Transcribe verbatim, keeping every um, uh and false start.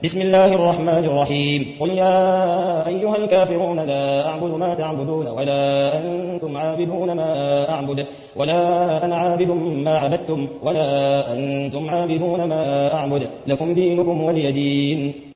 بسم الله الرحمن الرحيم قل يا أيها الكافرون لا أعبد ما تعبدون ولا أنتم عابدون ما أعبد ولا أنا عابد ما عبدتم ولا أنتم عابدون ما أعبد لكم دينكم ولي دين.